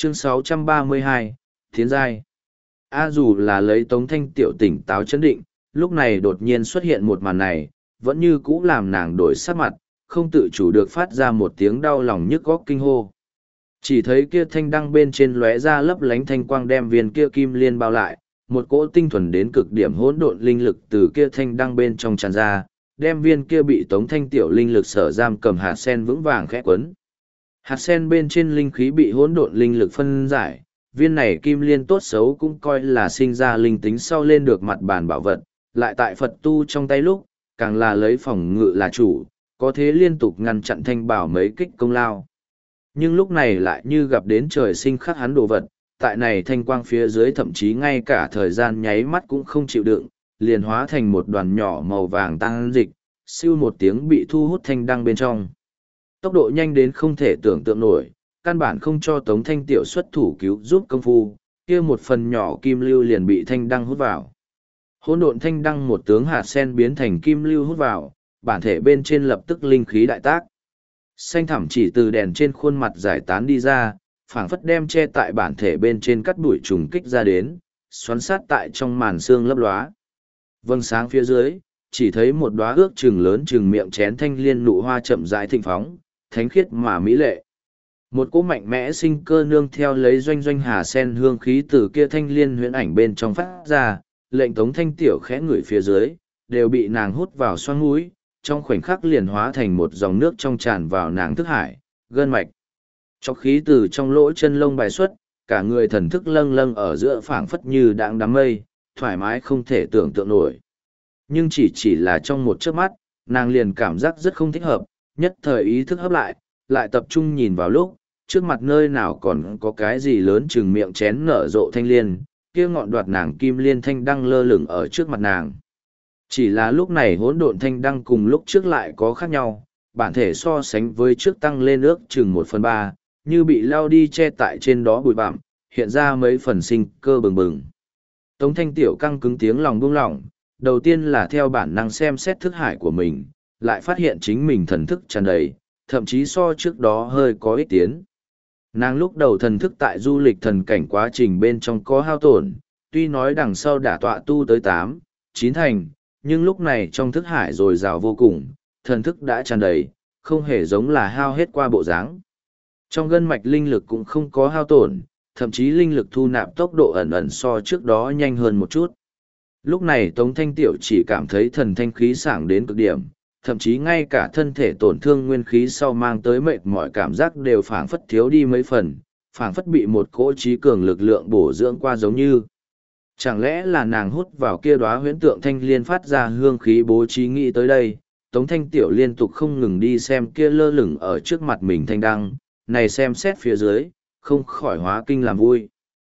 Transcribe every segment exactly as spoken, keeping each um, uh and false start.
Chương sáu trăm ba mươi hai, Thiến Giai. A dù là lấy Tống Thanh Tiểu tỉnh táo chấn định, lúc này đột nhiên xuất hiện một màn này, vẫn như cũ làm nàng đổi sắc mặt, không tự chủ được phát ra một tiếng đau lòng nhức góc kinh hô. Chỉ thấy kia thanh đăng bên trên lóe ra lấp lánh thanh quang đem viên kia kim liên bao lại, một cỗ tinh thuần đến cực điểm hỗn độn linh lực từ kia thanh đăng bên trong tràn ra, đem viên kia bị Tống Thanh Tiểu linh lực sở giam cầm hạt sen vững vàng khẽ quấn. Hạt sen bên trên linh khí bị hỗn độn linh lực phân giải, viên này kim liên tốt xấu cũng coi là sinh ra linh tính sau lên được mặt bàn bảo vật, lại tại Phật tu trong tay lúc, càng là lấy phòng ngự là chủ, có thế liên tục ngăn chặn thanh bảo mấy kích công lao. Nhưng lúc này lại như gặp đến trời sinh khắc hắn đồ vật, tại này thanh quang phía dưới thậm chí ngay cả thời gian nháy mắt cũng không chịu đựng, liền hóa thành một đoàn nhỏ màu vàng tăng dịch, siêu một tiếng bị thu hút thanh đăng bên trong. Tốc độ nhanh đến không thể tưởng tượng nổi, căn bản không cho Tống Thanh Tiểu xuất thủ cứu giúp công phu, kia một phần nhỏ kim lưu liền bị thanh đăng hút vào. Hỗn độn thanh đăng một tướng hạt sen biến thành kim lưu hút vào, bản thể bên trên lập tức linh khí đại tác. Xanh thẳm chỉ từ đèn trên khuôn mặt giải tán đi ra, phảng phất đem che tại bản thể bên trên cắt đuổi trùng kích ra đến, xoắn sát tại trong màn xương lấp lóa. Vâng sáng phía dưới, chỉ thấy một đóa ước chừng lớn chừng miệng chén thanh liên nụ hoa chậm rãi thịnh phóng, thánh khiết mà mỹ lệ. Một cỗ mạnh mẽ sinh cơ nương theo lấy doanh doanh hà sen hương khí từ kia thanh liên huyễn ảnh bên trong phát ra, lệnh Tống Thanh Tiểu khẽ ngửi phía dưới, đều bị nàng hút vào xoang mũi, trong khoảnh khắc liền hóa thành một dòng nước trong tràn vào nàng thức hải, gân mạch. Chọc khí từ trong lỗ chân lông bài xuất, cả người thần thức lâng lâng ở giữa phảng phất như đang đám mây, thoải mái không thể tưởng tượng nổi. Nhưng chỉ chỉ là trong một chớp mắt, nàng liền cảm giác rất không thích hợp, nhất thời ý thức hấp lại, lại tập trung nhìn vào lúc, trước mặt nơi nào còn có cái gì lớn chừng miệng chén nở rộ thanh liên, kia ngọn đoạt nàng kim liên thanh đăng lơ lửng ở trước mặt nàng. Chỉ là lúc này hỗn độn thanh đăng cùng lúc trước lại có khác nhau, bản thể so sánh với trước tăng lên ước chừng một phần ba, như bị lao đi che tại trên đó bụi bặm, hiện ra mấy phần sinh cơ bừng bừng. Tống Thanh Tiểu căng cứng tiếng lòng buông lỏng, đầu tiên là theo bản năng xem xét thức hải của mình, lại phát hiện chính mình thần thức tràn đầy, thậm chí so trước đó hơi có ích tiến. Nàng lúc đầu thần thức tại du lịch thần cảnh quá trình bên trong có hao tổn, tuy nói đằng sau đã tọa tu tới tám, chín thành, nhưng lúc này trong thức hải dồi dào vô cùng, thần thức đã tràn đầy, không hề giống là hao hết qua bộ dáng. Trong gân mạch linh lực cũng không có hao tổn, thậm chí linh lực thu nạp tốc độ ẩn ẩn so trước đó nhanh hơn một chút. Lúc này Tống Thanh Tiểu chỉ cảm thấy thần thanh khí sảng đến cực điểm, thậm chí ngay cả thân thể tổn thương nguyên khí sau mang tới mệt mỏi cảm giác đều phảng phất thiếu đi mấy phần, phảng phất bị một cỗ trí cường lực lượng bổ dưỡng qua giống như. Chẳng lẽ là nàng hút vào kia đóa huyễn tượng thanh liên phát ra hương khí bố trí nghĩ tới đây, Tống Thanh Tiểu liên tục không ngừng đi xem kia lơ lửng ở trước mặt mình thanh đăng, này xem xét phía dưới, không khỏi hóa kinh làm vui.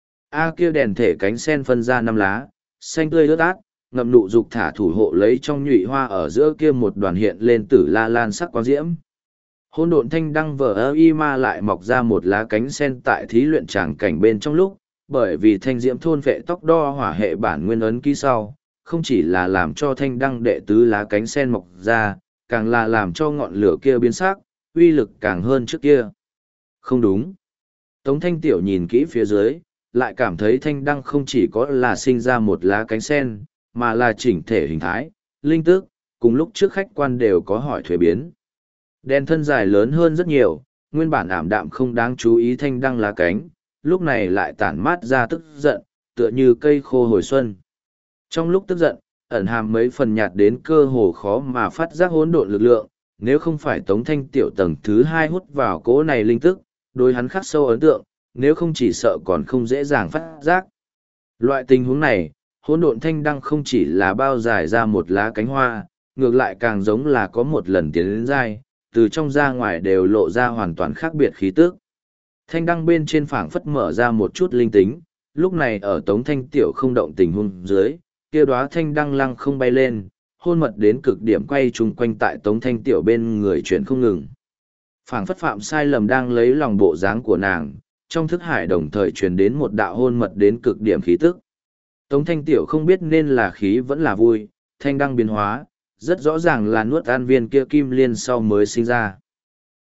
A kia đèn thể cánh sen phân ra năm lá, xanh tươi ướt át, ngậm nụ dục thả thủ hộ lấy trong nhụy hoa ở giữa kia một đoàn hiện lên tử la lan sắc quang diễm. Hôn độn thanh đăng vờ ơ y ma lại mọc ra một lá cánh sen tại thí luyện tràng cảnh bên trong lúc, bởi vì thanh diễm thôn vệ tóc đo hỏa hệ bản nguyên ấn ký sau, không chỉ là làm cho thanh đăng đệ tứ lá cánh sen mọc ra, càng là làm cho ngọn lửa kia biến sắc, uy lực càng hơn trước kia. Không đúng. Tống Thanh Tiểu nhìn kỹ phía dưới, lại cảm thấy thanh đăng không chỉ có là sinh ra một lá cánh sen, mà là chỉnh thể hình thái, linh tức, cùng lúc trước khách quan đều có hỏi thuế biến. Đèn thân dài lớn hơn rất nhiều, nguyên bản ảm đạm không đáng chú ý thanh đăng lá cánh, lúc này lại tản mát ra tức giận, tựa như cây khô hồi xuân. Trong lúc tức giận, ẩn hàm mấy phần nhạt đến cơ hồ khó mà phát giác hỗn độn lực lượng, nếu không phải Tống Thanh Tiểu tầng thứ hai hút vào cỗ này linh tức, đối hắn khắc sâu ấn tượng, nếu không chỉ sợ còn không dễ dàng phát giác. Loại tình huống này, hỗn độn thanh đăng không chỉ là bao dài ra một lá cánh hoa, ngược lại càng giống là có một lần tiến đến dai, từ trong ra ngoài đều lộ ra hoàn toàn khác biệt khí tức. Thanh đăng bên trên phảng phất mở ra một chút linh tính, lúc này ở Tống Thanh Tiểu không động tình huống dưới, kia đóa thanh đăng lăng không bay lên, hôn mật đến cực điểm quay chung quanh tại Tống Thanh Tiểu bên người chuyển không ngừng. Phảng phất phạm sai lầm đang lấy lòng bộ dáng của nàng, trong thức hải đồng thời truyền đến một đạo hôn mật đến cực điểm khí tức. Tống Thanh Tiểu không biết nên là khí vẫn là vui, thanh đăng biến hóa, rất rõ ràng là nuốt an viên kia kim liên sau mới sinh ra.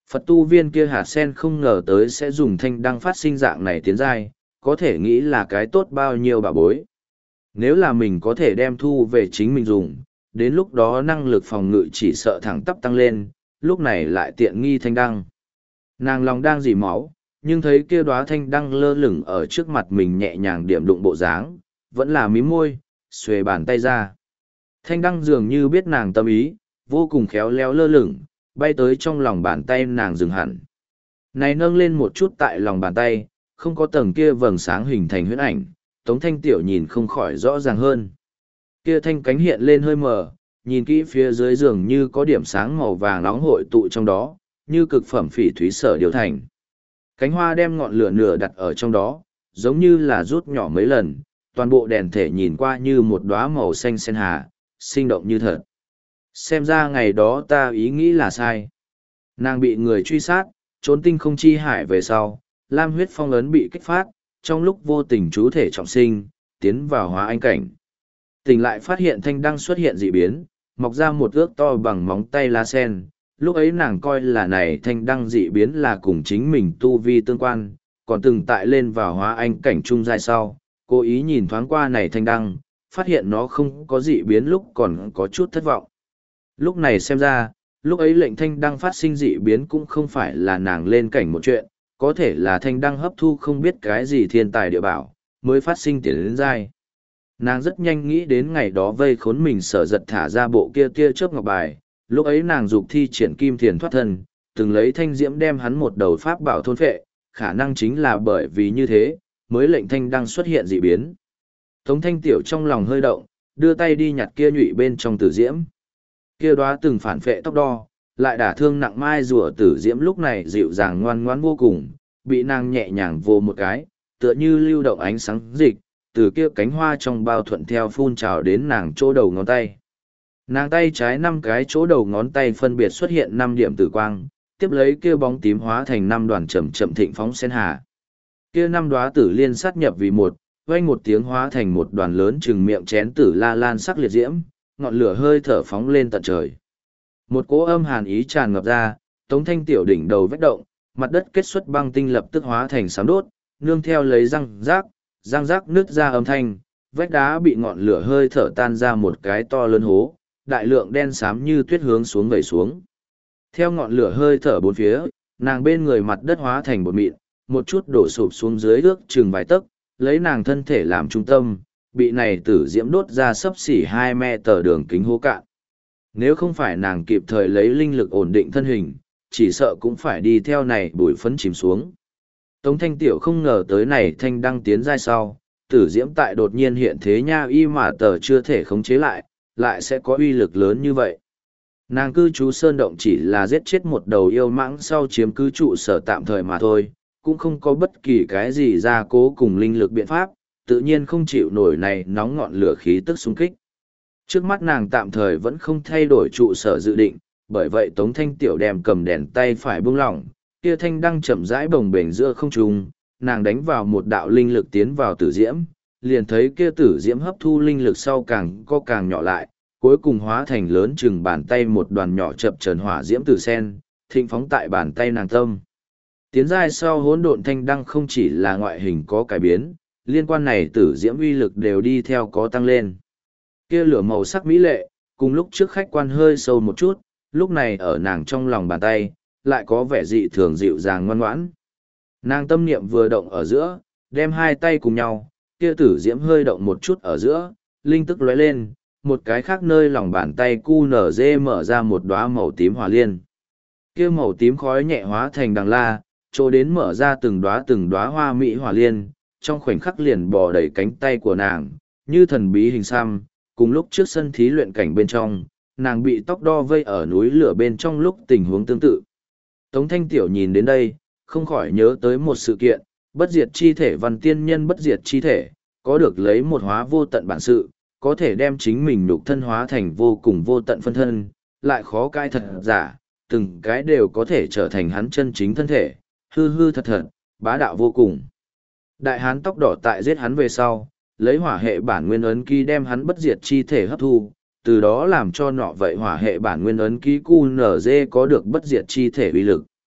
Phật tu viên kia hạt sen không ngờ tới sẽ dùng thanh đăng phát sinh dạng này tiến giai, có thể nghĩ là cái tốt bao nhiêu bà bối. Nếu là mình có thể đem thu về chính mình dùng, đến lúc đó năng lực phòng ngự chỉ sợ thẳng tắp tăng lên, lúc này lại tiện nghi thanh đăng. Nàng lòng đang dỉ máu, nhưng thấy kia đóa thanh đăng lơ lửng ở trước mặt mình nhẹ nhàng điểm đụng bộ dáng, vẫn là mím môi, xuề bàn tay ra. Thanh đăng dường như biết nàng tâm ý, vô cùng khéo léo lơ lửng, bay tới trong lòng bàn tay nàng dừng hẳn. Này nâng lên một chút tại lòng bàn tay, không có tầng kia vầng sáng hình thành huyễn ảnh, Tống Thanh Tiểu nhìn không khỏi rõ ràng hơn. Kia thanh cánh hiện lên hơi mờ, nhìn kỹ phía dưới dường như có điểm sáng màu vàng nóng hội tụ trong đó, như cực phẩm phỉ thúy sở điều thành. Cánh hoa đem ngọn lửa nửa đặt ở trong đó, giống như là rút nhỏ mấy lần, toàn bộ đèn thể nhìn qua như một đóa màu xanh sen hà, sinh động như thật. Xem ra ngày đó ta ý nghĩ là sai. Nàng bị người truy sát, trốn tinh không chi hải về sau, lam huyết phong ấn bị kích phát, trong lúc vô tình chú thể trọng sinh, tiến vào hóa anh cảnh. Tỉnh lại phát hiện thanh đăng xuất hiện dị biến, mọc ra một ước to bằng móng tay lá sen. Lúc ấy nàng coi là này thanh đăng dị biến là cùng chính mình tu vi tương quan, còn từng tại lên vào hóa anh cảnh trung giai sau, cố ý nhìn thoáng qua này thanh đăng, phát hiện nó không có dị biến lúc còn có chút thất vọng. Lúc này xem ra, lúc ấy lệnh thanh đăng phát sinh dị biến cũng không phải là nàng lên cảnh một chuyện, có thể là thanh đăng hấp thu không biết cái gì thiên tài địa bảo, mới phát sinh tiến đến giai. Nàng rất nhanh nghĩ đến ngày đó vây khốn mình sở giật thả ra bộ kia tia chớp ngọc bài, lúc ấy nàng dục thi triển kim thiền thoát thân, từng lấy thanh diễm đem hắn một đầu pháp bảo thôn phệ, khả năng chính là bởi vì như thế, mới lệnh thanh đăng xuất hiện dị biến. Tống Thanh Tiểu trong lòng hơi động, đưa tay đi nhặt kia nhụy bên trong tử diễm. Kia đóa từng phản phệ tóc đo, lại đả thương nặng mai rùa tử diễm lúc này dịu dàng ngoan ngoãn vô cùng, bị nàng nhẹ nhàng vô một cái, tựa như lưu động ánh sáng dịch, từ kia cánh hoa trong bao thuận theo phun trào đến nàng chỗ đầu ngón tay. Nàng tay trái năm cái chỗ đầu ngón tay phân biệt xuất hiện năm điểm tử quang, tiếp lấy kia bóng tím hóa thành năm đoàn chậm chậm thịnh phóng sen hà. Kia năm đóa tử liên sát nhập vì một, vang một tiếng hóa thành một đoàn lớn chừng miệng chén tử la lan sắc liệt diễm, ngọn lửa hơi thở phóng lên tận trời. Một cỗ âm hàn ý tràn ngập ra, Tống Thanh Tiểu đỉnh đầu vách động, mặt đất kết xuất băng tinh lập tức hóa thành sám đốt, nương theo lấy răng rác, răng rác nứt ra âm thanh, vách đá bị ngọn lửa hơi thở tan ra một cái to lớn hố, đại lượng đen xám như tuyết hướng xuống vẩy xuống. Theo ngọn lửa hơi thở bốn phía, nàng bên người mặt đất hóa thành bột mịn, một chút đổ sụp xuống dưới ước chừng vài tấc, lấy nàng thân thể làm trung tâm, bị này tử diễm đốt ra sấp xỉ hai me tờ đường kính hố cạn. Nếu không phải nàng kịp thời lấy linh lực ổn định thân hình, chỉ sợ cũng phải đi theo này bụi phấn chìm xuống. Tống Thanh Tiểu không ngờ tới này thanh đăng tiến giai sau, tử diễm tại đột nhiên hiện thế nha y mà tờ chưa thể khống chế lại, lại sẽ có uy lực lớn như vậy. Nàng cư trú sơn động chỉ là giết chết một đầu yêu mãng sau chiếm cư trụ sở tạm thời mà thôi, cũng không có bất kỳ cái gì gia cố cùng linh lực biện pháp, tự nhiên không chịu nổi này nóng ngọn lửa khí tức xung kích. Trước mắt nàng tạm thời vẫn không thay đổi trụ sở dự định, bởi vậy Tống Thanh Tiểu đem cầm đèn tay phải buông lỏng, kia thanh đăng chậm rãi bồng bềnh giữa không trung, nàng đánh vào một đạo linh lực tiến vào tử diễm, liền thấy kia tử diễm hấp thu linh lực sau càng có càng nhỏ lại, cuối cùng hóa thành lớn chừng bàn tay một đoàn nhỏ chập chờn hỏa diễm tử sen, thịnh phóng tại bàn tay nàng tâm. Tiến giai sau hỗn độn thanh đăng không chỉ là ngoại hình có cải biến, liên quan này tử diễm uy lực đều đi theo có tăng lên. Kia lửa màu sắc mỹ lệ, cùng lúc trước khách quan hơi sâu một chút, lúc này ở nàng trong lòng bàn tay, lại có vẻ dị thường dịu dàng ngoan ngoãn. Nàng tâm niệm vừa động ở giữa, đem hai tay cùng nhau, kia tử diễm hơi động một chút ở giữa, linh tức lóe lên, một cái khác nơi lòng bàn tay cu nở dê mở ra một đóa màu tím hỏa liên. Kia màu tím khói nhẹ hóa thành đằng la, chỗ đến mở ra từng đóa từng đóa hoa mỹ hỏa liên, trong khoảnh khắc liền bò đầy cánh tay của nàng, như thần bí hình xăm, cùng lúc trước sân thí luyện cảnh bên trong, nàng bị tóc đo vây ở núi lửa bên trong lúc tình huống tương tự. Tống Thanh Tiểu nhìn đến đây, không khỏi nhớ tới một sự kiện, bất diệt chi thể văn tiên nhân bất diệt chi thể, có được lấy một hóa vô tận bản sự, có thể đem chính mình nhục thân hóa thành vô cùng vô tận phân thân, lại khó cai thật giả, từng cái đều có thể trở thành hắn chân chính thân thể, hư hư thật thật, bá đạo vô cùng. Đại hán tóc đỏ tại giết hắn về sau, lấy hỏa hệ bản nguyên ấn ký đem hắn bất diệt chi thể hấp thu, từ đó làm cho nọ vậy hỏa hệ bản nguyên ấn ký cu nở dê có được bất diệt chi thể uy lực.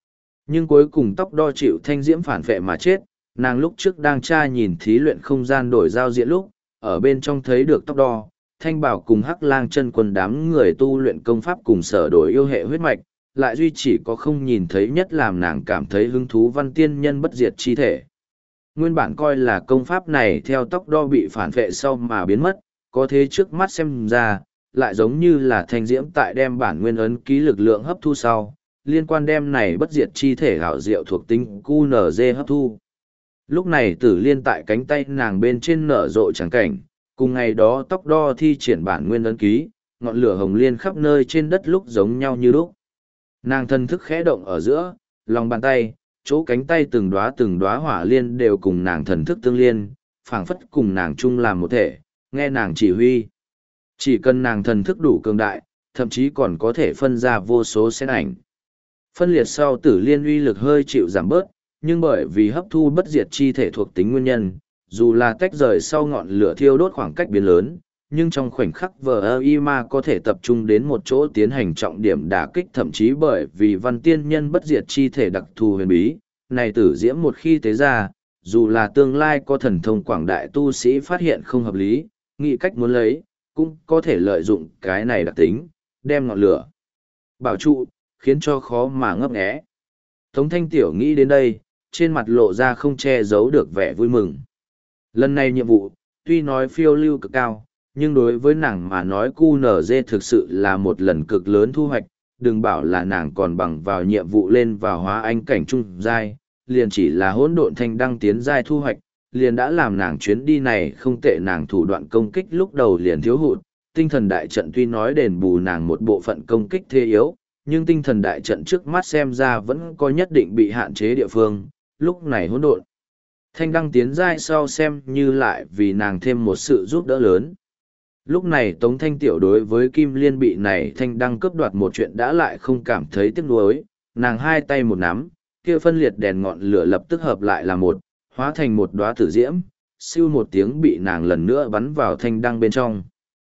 Nhưng cuối cùng tóc đo chịu thanh diễm phản vệ mà chết, nàng lúc trước đang tra nhìn thí luyện không gian đổi giao diện lúc, ở bên trong thấy được tóc đo, thanh bảo cùng hắc lang chân quân đám người tu luyện công pháp cùng sở đổi yêu hệ huyết mạch, lại duy chỉ có không nhìn thấy nhất làm nàng cảm thấy hứng thú văn tiên nhân bất diệt chi thể. Nguyên bản coi là công pháp này theo tóc đo bị phản vệ sau mà biến mất, có thế trước mắt xem ra, lại giống như là thanh diễm tại đem bản nguyên ấn ký lực lượng hấp thu sau, liên quan đem này bất diệt chi thể hảo diệu thuộc tính quy en giê hấp thu. Lúc này tử liên tại cánh tay nàng bên trên nở rộ trắng cảnh, cùng ngày đó tóc đo thi triển bản nguyên ấn ký, ngọn lửa hồng liên khắp nơi trên đất lúc giống nhau như lúc. Nàng thân thức khẽ động ở giữa, lòng bàn tay, chỗ cánh tay từng đóa từng đóa hỏa liên đều cùng nàng thần thức tương liên, phảng phất cùng nàng chung làm một thể, nghe nàng chỉ huy. Chỉ cần nàng thần thức đủ cường đại, thậm chí còn có thể phân ra vô số xén ảnh. Phân liệt sau tử liên uy lực hơi chịu giảm bớt, nhưng bởi vì hấp thu bất diệt chi thể thuộc tính nguyên nhân, dù là tách rời sau ngọn lửa thiêu đốt khoảng cách biến lớn, nhưng trong khoảnh khắc vờ y ma có thể tập trung đến một chỗ tiến hành trọng điểm đả kích, thậm chí bởi vì văn tiên nhân bất diệt chi thể đặc thù huyền bí, này tử diễm một khi tế ra, dù là tương lai có thần thông quảng đại tu sĩ phát hiện không hợp lý, nghĩ cách muốn lấy, cũng có thể lợi dụng cái này đặc tính, đem ngọn lửa bảo trụ, khiến cho khó mà ngấp nghé. Tống Thanh Tiểu nghĩ đến đây, trên mặt lộ ra không che giấu được vẻ vui mừng. Lần này nhiệm vụ, tuy nói phiêu lưu cực cao, nhưng đối với nàng mà nói quy en giê thực sự là một lần cực lớn thu hoạch, đừng bảo là nàng còn bằng vào nhiệm vụ lên vào hóa anh cảnh trung giai, liền chỉ là hỗn độn thanh đăng tiến giai thu hoạch, liền đã làm nàng chuyến đi này không tệ. Nàng thủ đoạn công kích lúc đầu liền thiếu hụt, tinh thần đại trận tuy nói đền bù nàng một bộ phận công kích thế yếu, nhưng tinh thần đại trận trước mắt xem ra vẫn có nhất định bị hạn chế địa phương, lúc này hỗn độn thanh đăng tiến giai sau xem như lại vì nàng thêm một sự giúp đỡ lớn. Lúc này Tống Thanh Tiểu đối với Kim Liên bị này thanh đăng cướp đoạt một chuyện đã lại không cảm thấy tiếc nuối, nàng hai tay một nắm, kia phân liệt đèn ngọn lửa lập tức hợp lại là một, hóa thành một đóa tử diễm, siêu một tiếng bị nàng lần nữa bắn vào thanh đăng bên trong.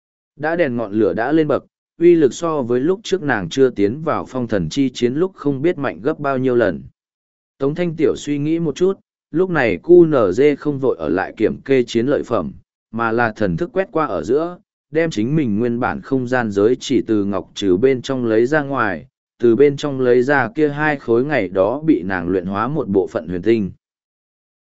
Đã đèn ngọn lửa đã lên bậc, uy lực so với lúc trước nàng chưa tiến vào phong thần chi chiến lúc không biết mạnh gấp bao nhiêu lần. Tống Thanh Tiểu suy nghĩ một chút, lúc này quy en giê không vội ở lại kiểm kê chiến lợi phẩm, mà là thần thức quét qua ở giữa, đem chính mình nguyên bản không gian giới chỉ từ ngọc trừ bên trong lấy ra ngoài, từ bên trong lấy ra kia hai khối ngày đó bị nàng luyện hóa một bộ phận huyền tinh.